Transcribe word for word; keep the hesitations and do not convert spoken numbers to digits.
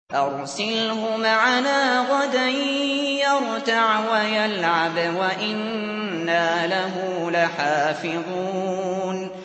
أَرْسِلْهُ مَعَنَا غَدًا يَرْتَعْ وَيَلْعَبْ وَإِنَّا لَهُ لَحَافِظُونَ